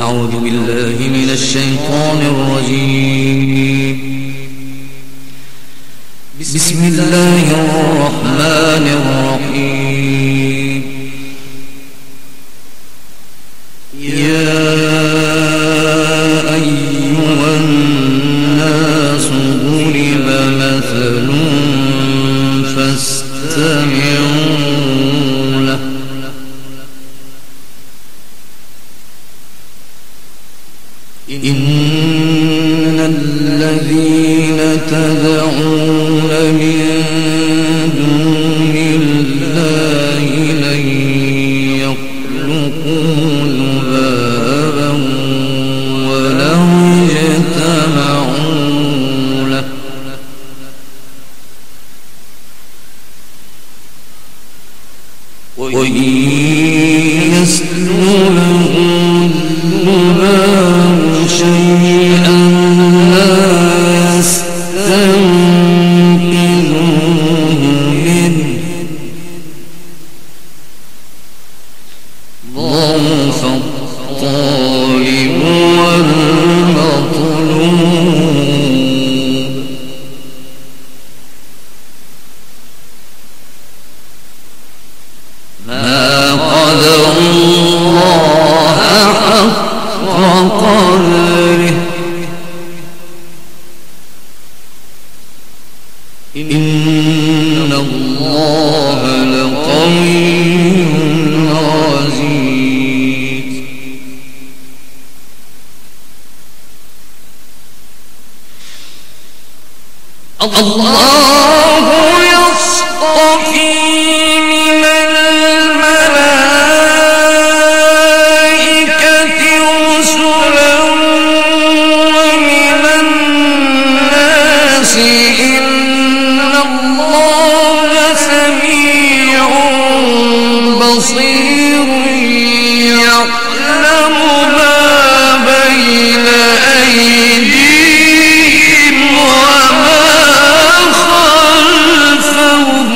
أعوذ بالله من الشيطان الرجيم. بسم الله الرحمن الرحيم. يا أيها الناس ضرب مثل فاستمعوا له. إن الذين تدعون من دون الله لن يخلقوا ذبابا ولو اجتمعوا له. وإن يسلبهم الذباب شيئا لا يستنقذوه منه. ضعف الطالب والمطلوب. ما قدر الله حق قدره. إن الله لقوي عزيز. الله يصطفي من الملائكة رسلا ومن الناس. إن الله سميع بصير يعلم ما بين أيديهم وما خلفهم.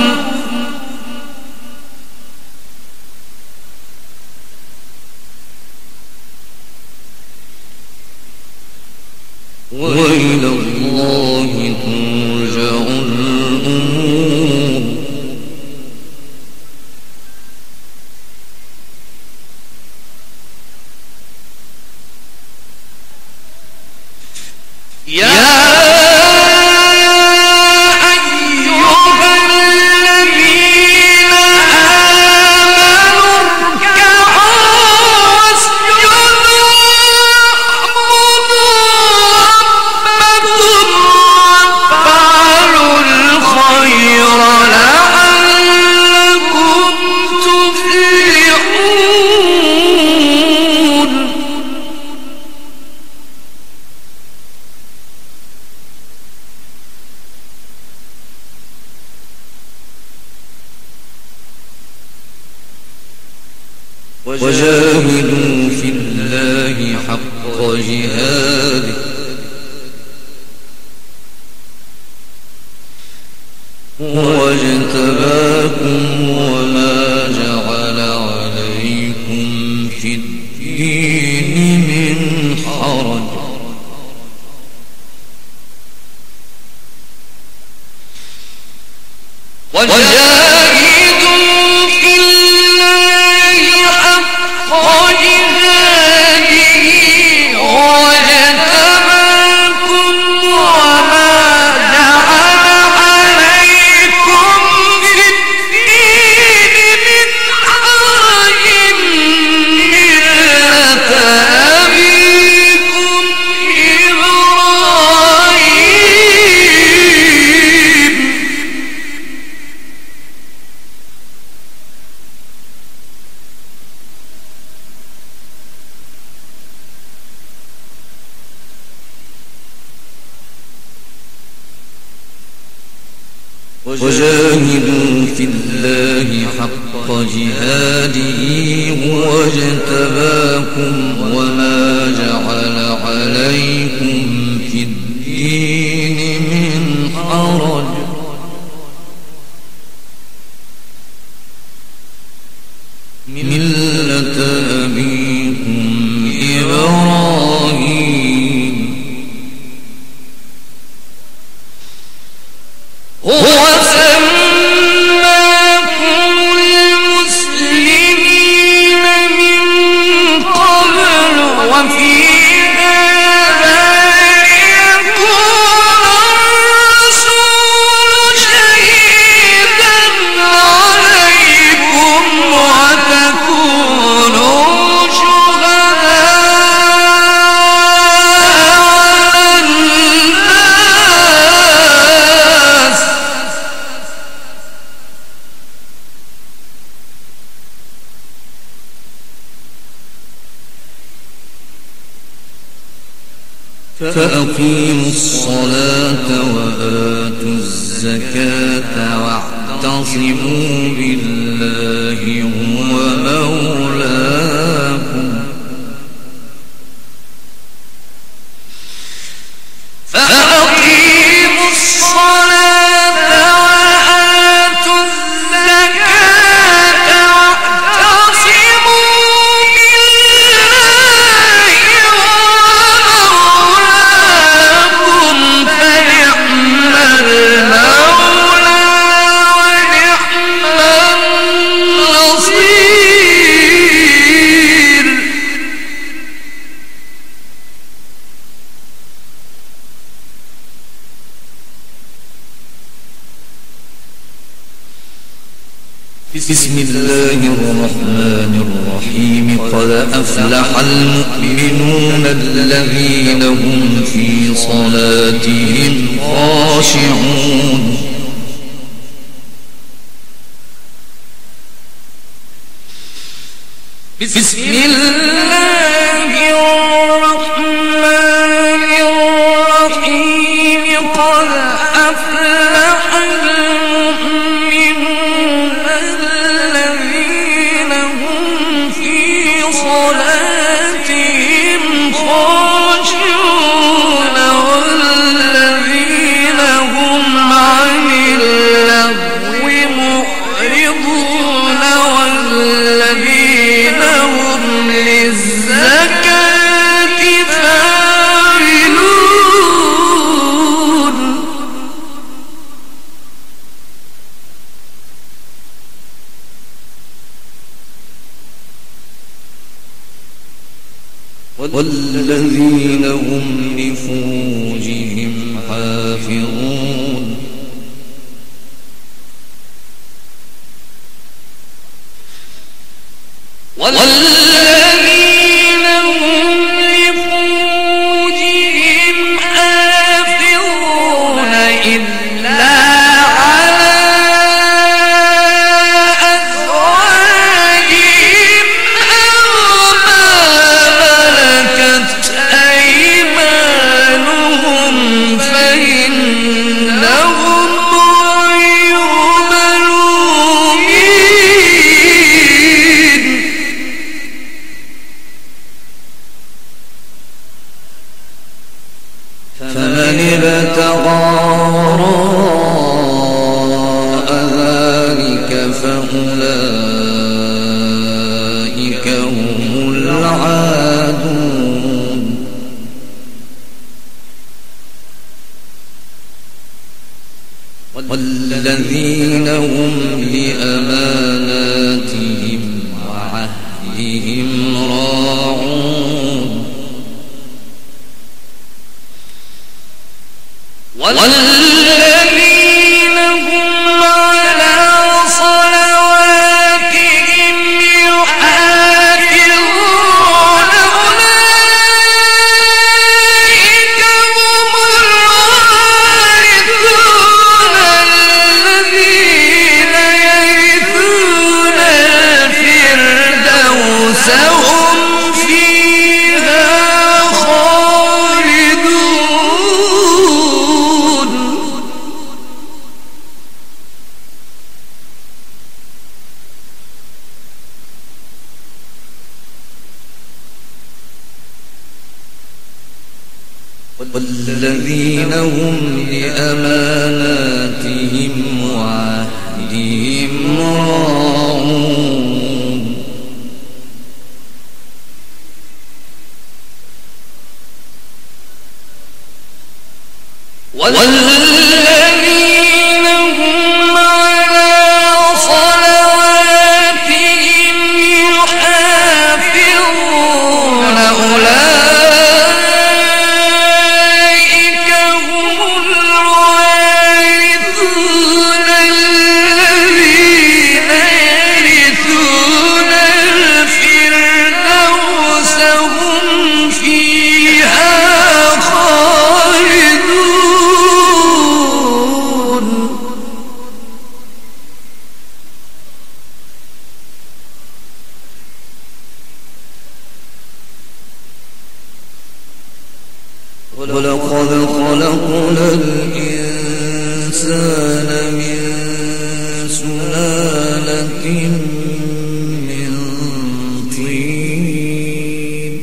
وإلى الله ترجع الأمور. وجاهدوا في الله حق جهاده هو اجتباكم وما جعل عليكم في الدين من حرج. وجاهدوا في الله حق جهاده هو اجتباكم وما جعل عليكم في الدين من حرج. ملة أبيكم إبراهيم. وجاهدوا في الله حق جهاده هو اجتباكم وما جعل عليكم في الدين من حرج. ملة أبيكم إبراهيم فأقيموا الصلاة وآتوا الزكاة واعتصموا بالله هو مولاكم فأقيموا الصلاة وآتوا الزكاة واعتصموا بالله ومولاكم فنعم المولى ونعم النصير. بسم الله الرحمن الرحيم. قد أفلح المؤمنون الذين هم في صلاتهم خاشعون. بسم الله الرحمن الرحيم. قد أفلح المؤمنون الذين هم في صلاتهم خاشعون والذين هم عن اللغو معرضون والذين هم للزكاة فاعلون. والذين هم لفروجهم حافظون. والذين هم لفروجهم حافظون إلا على أزواجهم أو ما ملكت أيمانهم فإنهم غير ملومين. فمن ابتغى وراء ذلك فأولئك هم العادون. والذين هم لأماناتهم وعهدهم راعون. والذين هم على صلواتهم يحافظون أولئك هم الوارثون الذين يرثون الفردوس هم فيها خالدون. والذين هم لأماناتهم وعهدهم راعون. والذين هم على صلواتهم يحافظون أولئك هم الوارثون الذين يرثون الفردوس هم فيها خالدون. ولقد خلقنا الإنسان من سلالة من طين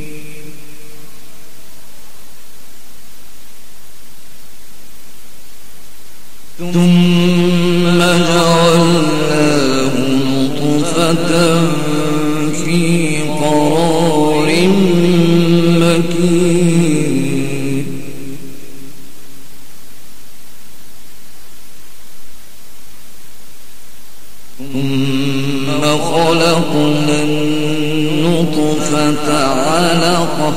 ثم جعلناه نطفة في قرار مكين ثم خلقنا النطفة علقة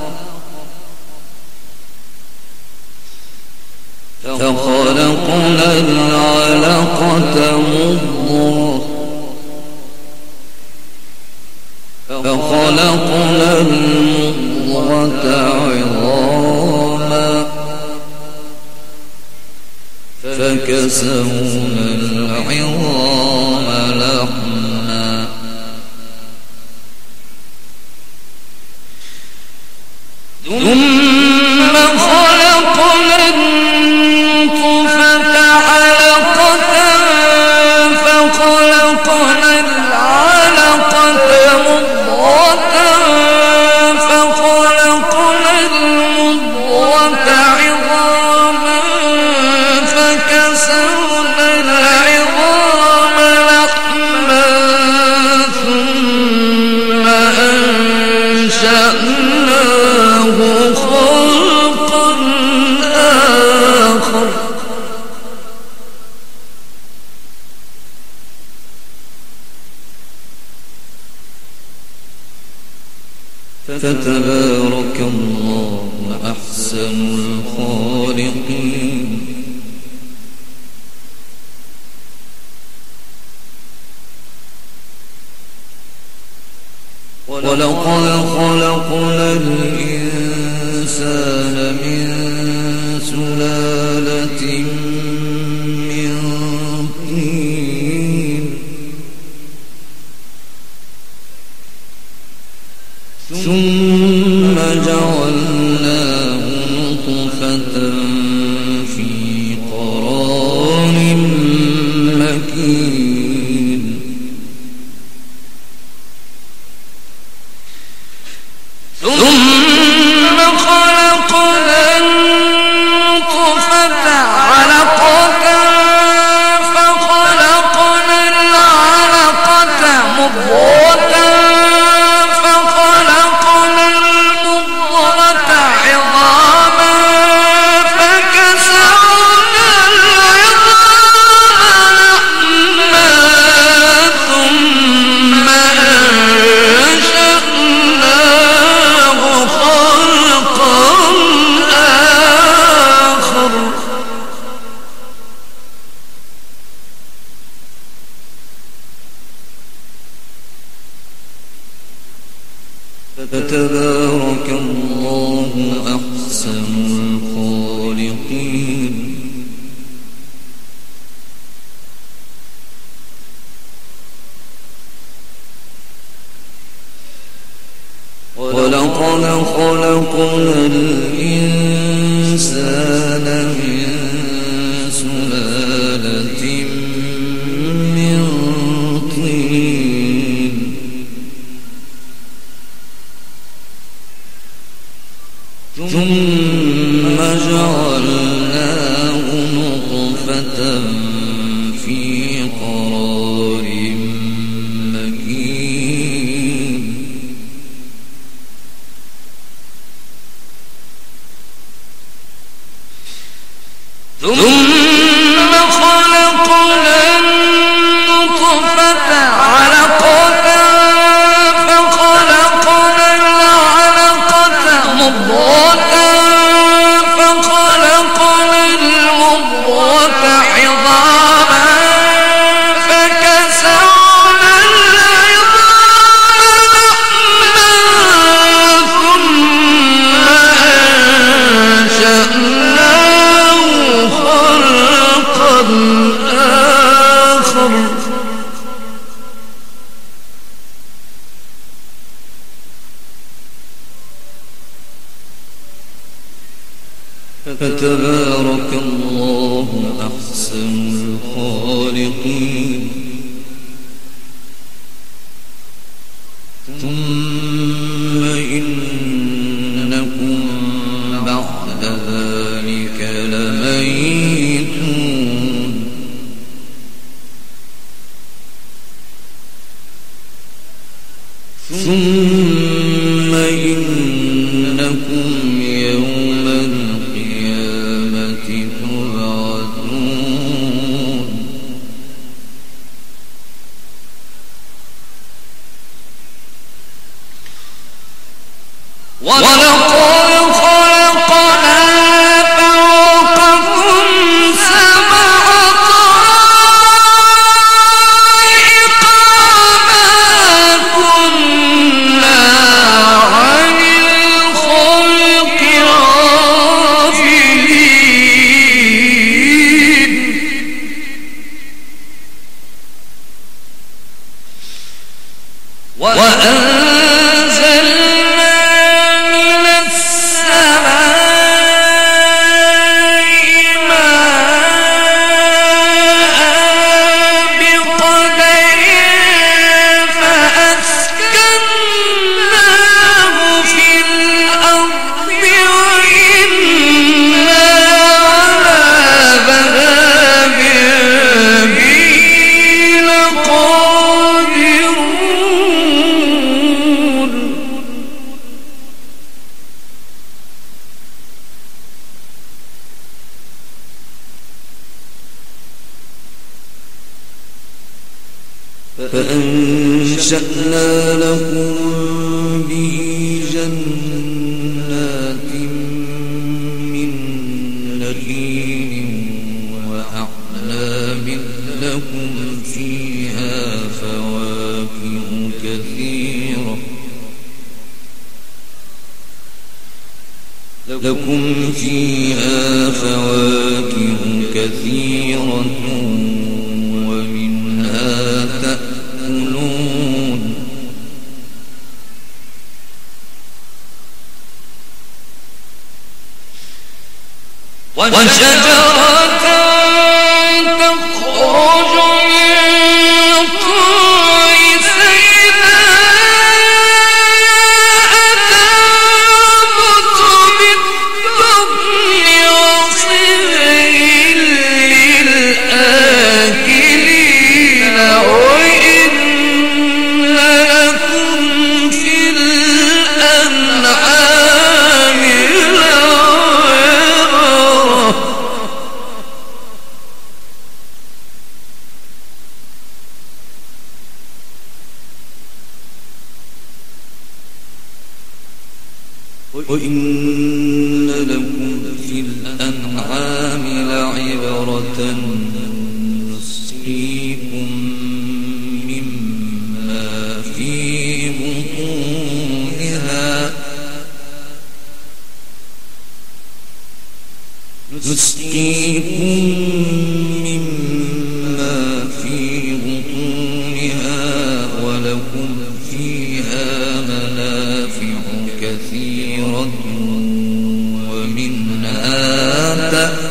فخلقنا العلقة مضغة فخلقنا المضغة عظاما فكسونا العظام لحما ثم خلقنا النطفة علقة فخلقنا العلقة مضغة فخلقنا المضغة عظاما فكسونا العظام لحما ثم أنشأناه خلقا آخر فتبارك الله أحسن الخالقين ولقد خلقنا الإنسان من سلالة من طين ثم جعلناه نطفة في قرار مكين ثم خلقنا النطفة علقة فخلقنا العلقة مضغة فخلقنا المضغة عظاما فكسونا العظام لحما ثم أنشأناه خلقا آخر فتبارك الله أحسن الخالقين ولقد خلقنا الإنسان من سلالة من طين ثم جعلناه نطفة في قرار مكين ثم خلقنا النطفة علقة فخلقنا العلقة مضغة فخلقنا المضغة عظاما فكسونا العظام لحما ثم أنشأناه خلقا فتبارك الله أحسن الخالقين. ثم إنكم بعد ذلك لميتون. ثم إنكم يوم القيامة تبعثون. ولقد خلقنا فوقكم سبع طرائق وما كنا عن الخلق غافلين. وأنزلنا من السماء ماء بقدر فأسكناه في الأرض وإنا على ذهاب به لقادرون. فأنشأنا لكم به جنات من نخيل وأعناب لكم فيها فواكه كثيرة ومنها تأكلون. وشجرة تخرج من طور سيناء تنبت بالدهن وصبغ للآكلين وإن لكم في الأنعام لعبرة. وإن لكم في الأنعام لعبرة نسقيكم مما في بطونها ولكم فيها منافع كثيرة ومنها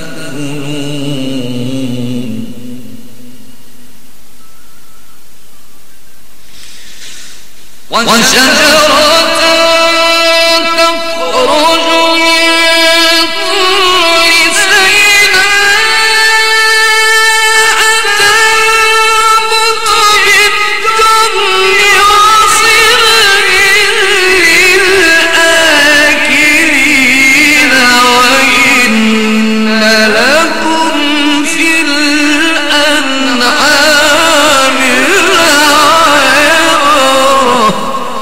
تأكلون. وشجرة تخرج من طور سيناء تنبت بالدهن وصبغ للآكلين وإن لكم في الأنعام لعبرة.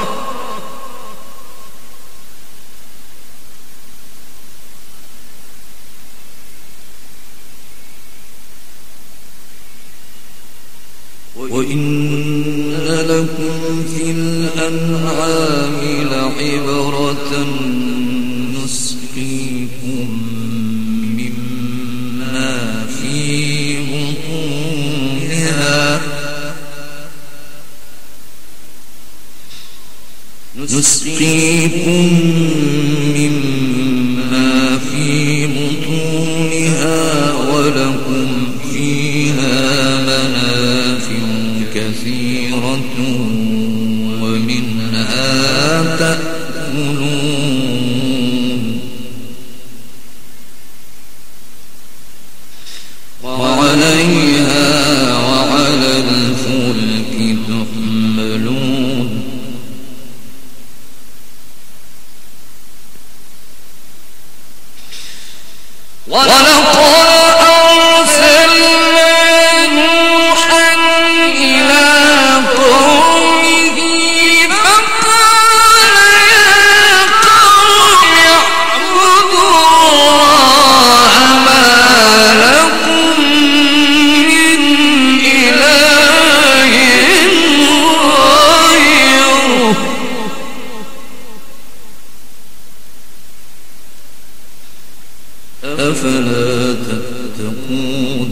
وإن لكم في الأنعام لعبرة نسقيكم مما في بطونها نسقيكم مما في بطونها تأكلون وعليها وعلى الفلك تحملون ولقد أرسلنا نوحا إلى قومه فقال يا قوم اعبدوا الله ما لكم من إله غيره أفلا تتقون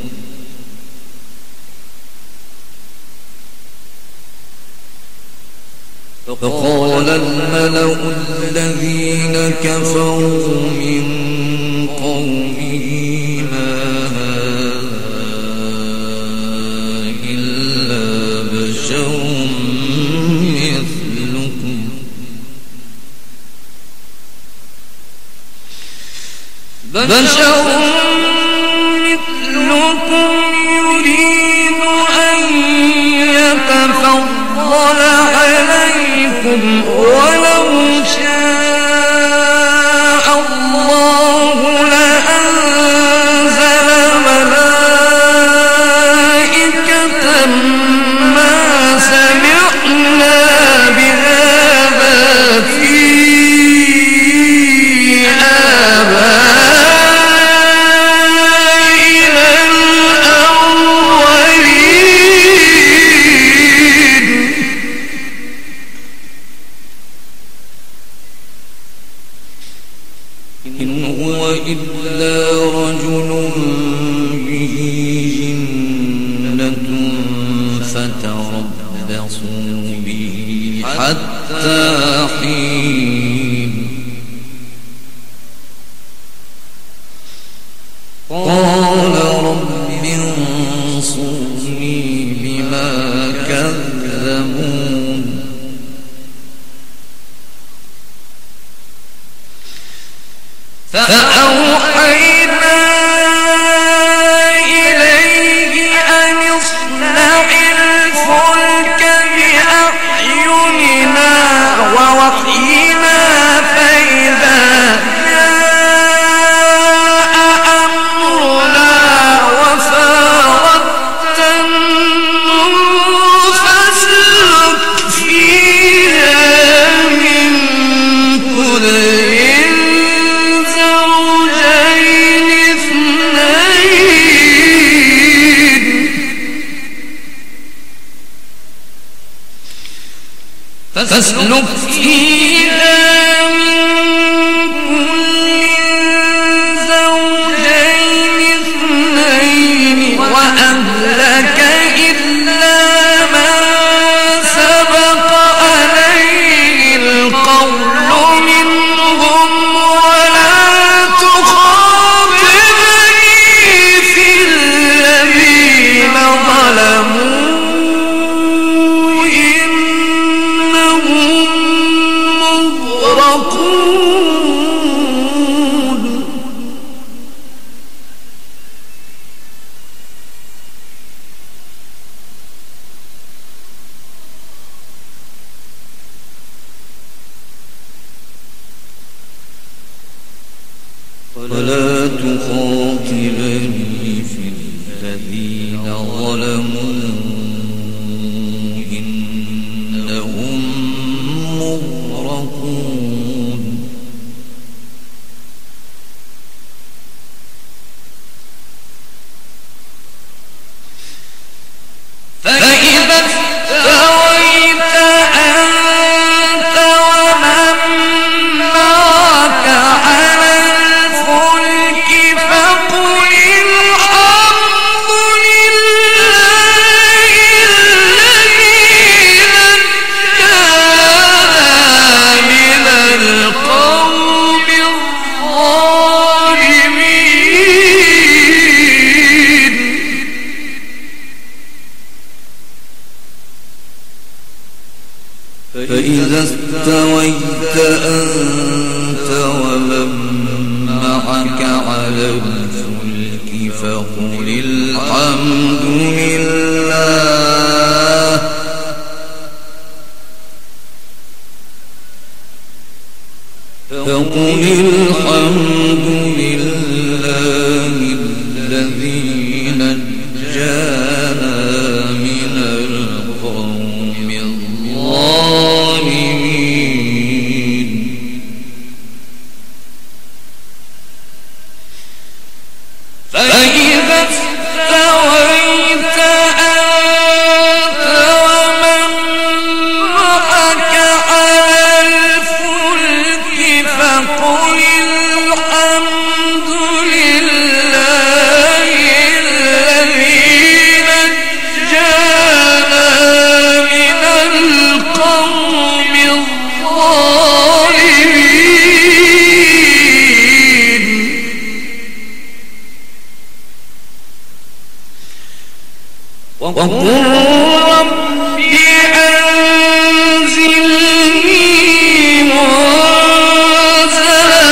فقال الملأ الذين كفروا من قومه ما هذا إلا بشر مثلكم يريد أن يتفضل عليكم ولو شاء الله لأنزل ملائكة ما سمعنا بهذا في إن هو إلا رجل به جنة فتربصوا به حتى حين قال رب انصرني بما كذبون فأوحينا إليه أن اصنع الفلك بأعيننا ووحينا فإذا جاء أمرنا وفارت النور فاسلك فيها من كل فاسلك فيها من كل زوجين اثنين وأهلك إلا من سبق عليه القول منهم ولا تخاطبني في الذين ظلموا ولا تخاطبني في الذين ظلموا إنهم مغرقون فإذا استويت أنت ومن معك على الفلك فقل الحمد لله الذي نجانا من فإذا استويت أنت ومن معك على الفلك فقل الحمد لله الذي نجانا من القوم الظالمين فإذا استويت أنت ومن معك على الفلك فقل الحمد لله الذي نجانا من القوم الظالمين وقل رب أنزلني منزلا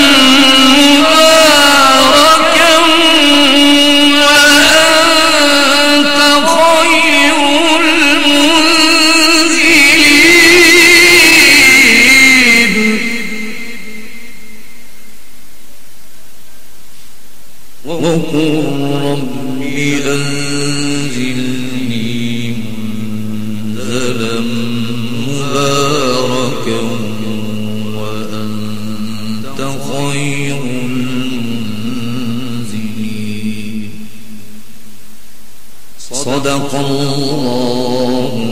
مباركا وأنت خير المنزلين وقل رب أنزلني منزلا مباركا وأنت خير المنزلين صدق الله